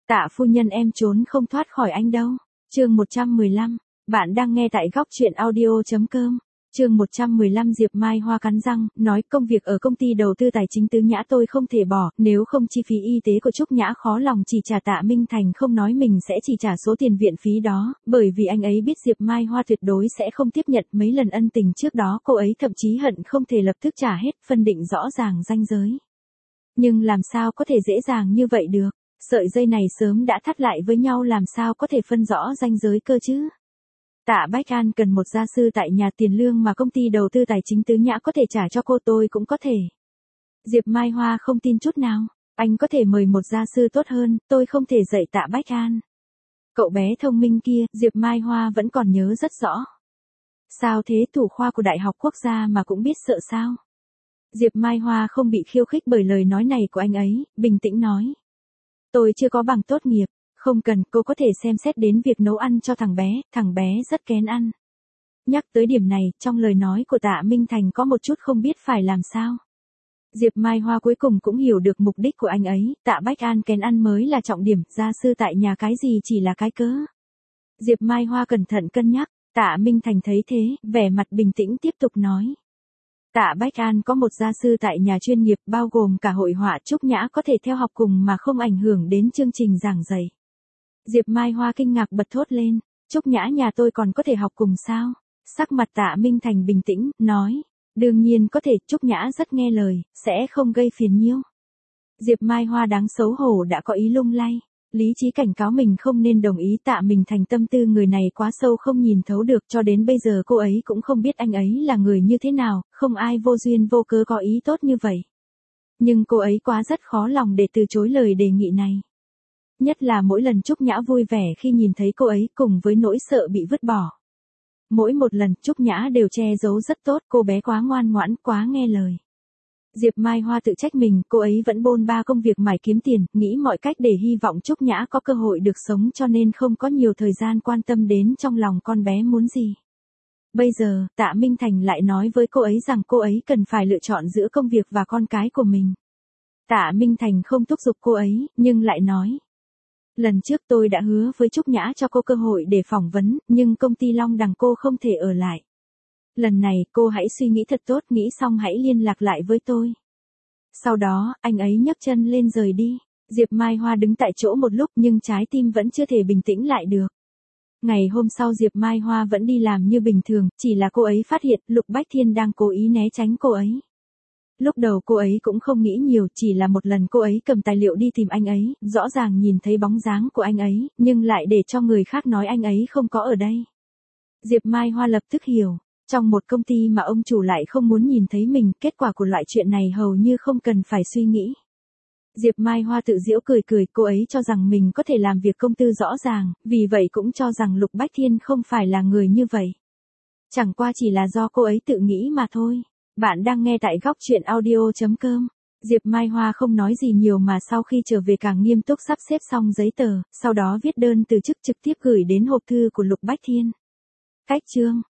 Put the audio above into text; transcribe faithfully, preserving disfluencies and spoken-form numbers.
Tạ phu nhân em trốn không thoát khỏi anh đâu. Chương một trăm mười lăm, bạn đang nghe tại góc truyện audio chấm com. Chương một trăm mười lăm Diệp Mai Hoa cắn răng, nói công việc ở công ty đầu tư tài chính Tứ Nhã tôi không thể bỏ, nếu không chi phí y tế của Trúc Nhã khó lòng chỉ trả. Tạ Minh Thành không nói mình sẽ chỉ trả số tiền viện phí đó, bởi vì anh ấy biết Diệp Mai Hoa tuyệt đối sẽ không tiếp nhận mấy lần ân tình trước đó, cô ấy thậm chí hận không thể lập tức trả hết, phân định rõ ràng ranh giới. Nhưng làm sao có thể dễ dàng như vậy được, sợi dây này sớm đã thắt lại với nhau, làm sao có thể phân rõ ranh giới cơ chứ. Tạ Bách An cần một gia sư tại nhà, tiền lương mà công ty đầu tư tài chính Tứ Nhã có thể trả cho cô tôi cũng có thể. Diệp Mai Hoa không tin chút nào, anh có thể mời một gia sư tốt hơn, tôi không thể dạy Tạ Bách An. Cậu bé thông minh kia, Diệp Mai Hoa vẫn còn nhớ rất rõ. Sao thế, thủ khoa của Đại học Quốc gia mà cũng biết sợ sao? Diệp Mai Hoa không bị khiêu khích bởi lời nói này của anh ấy, bình tĩnh nói. Tôi chưa có bằng tốt nghiệp. Không cần, cô có thể xem xét đến việc nấu ăn cho thằng bé, thằng bé rất kén ăn. Nhắc tới điểm này, trong lời nói của Tạ Minh Thành có một chút không biết phải làm sao. Diệp Mai Hoa cuối cùng cũng hiểu được mục đích của anh ấy, Tạ Bách An kén ăn mới là trọng điểm, gia sư tại nhà cái gì chỉ là cái cớ. Diệp Mai Hoa cẩn thận cân nhắc, Tạ Minh Thành thấy thế, vẻ mặt bình tĩnh tiếp tục nói. Tạ Bách An có một gia sư tại nhà chuyên nghiệp, bao gồm cả hội họa, Trúc Nhã có thể theo học cùng mà không ảnh hưởng đến chương trình giảng dạy. Diệp Mai Hoa kinh ngạc bật thốt lên, Trúc Nhã nhà tôi còn có thể học cùng sao? Sắc mặt Tạ Minh Thành bình tĩnh, nói, đương nhiên có thể, Trúc Nhã rất nghe lời, sẽ không gây phiền nhiêu. Diệp Mai Hoa đáng xấu hổ đã có ý lung lay, lý trí cảnh cáo mình không nên đồng ý. Tạ Minh Thành tâm tư người này quá sâu không nhìn thấu được, cho đến bây giờ cô ấy cũng không biết anh ấy là người như thế nào, không ai vô duyên vô cớ có ý tốt như vậy. Nhưng cô ấy quá rất khó lòng để từ chối lời đề nghị này. Nhất là mỗi lần Trúc Nhã vui vẻ khi nhìn thấy cô ấy, cùng với nỗi sợ bị vứt bỏ. Mỗi một lần Trúc Nhã đều che giấu rất tốt, cô bé quá ngoan ngoãn, quá nghe lời. Diệp Mai Hoa tự trách mình, cô ấy vẫn bôn ba công việc mải kiếm tiền, nghĩ mọi cách để hy vọng Trúc Nhã có cơ hội được sống, cho nên không có nhiều thời gian quan tâm đến trong lòng con bé muốn gì. Bây giờ, Tạ Minh Thành lại nói với cô ấy rằng cô ấy cần phải lựa chọn giữa công việc và con cái của mình. Tạ Minh Thành không thúc giục cô ấy, nhưng lại nói. Lần trước tôi đã hứa với Trúc Nhã cho cô cơ hội để phỏng vấn, nhưng công ty Long Đằng cô không thể ở lại. Lần này cô hãy suy nghĩ thật tốt, nghĩ xong hãy liên lạc lại với tôi. Sau đó, anh ấy nhấc chân lên rời đi. Diệp Mai Hoa đứng tại chỗ một lúc nhưng trái tim vẫn chưa thể bình tĩnh lại được. Ngày hôm sau Diệp Mai Hoa vẫn đi làm như bình thường, chỉ là cô ấy phát hiện Lục Bách Thiên đang cố ý né tránh cô ấy. Lúc đầu cô ấy cũng không nghĩ nhiều, chỉ là một lần cô ấy cầm tài liệu đi tìm anh ấy, rõ ràng nhìn thấy bóng dáng của anh ấy, nhưng lại để cho người khác nói anh ấy không có ở đây. Diệp Mai Hoa lập tức hiểu, trong một công ty mà ông chủ lại không muốn nhìn thấy mình, kết quả của loại chuyện này hầu như không cần phải suy nghĩ. Diệp Mai Hoa tự giễu cười cười, cô ấy cho rằng mình có thể làm việc công tư rõ ràng, vì vậy cũng cho rằng Lục Bách Thiên không phải là người như vậy. Chẳng qua chỉ là do cô ấy tự nghĩ mà thôi. Bạn đang nghe tại góc truyện audio chấm com. Diệp Mai Hoa không nói gì nhiều mà sau khi trở về càng nghiêm túc sắp xếp xong giấy tờ, sau đó viết đơn từ chức trực tiếp gửi đến hộp thư của Lục Bách Thiên. Cách chương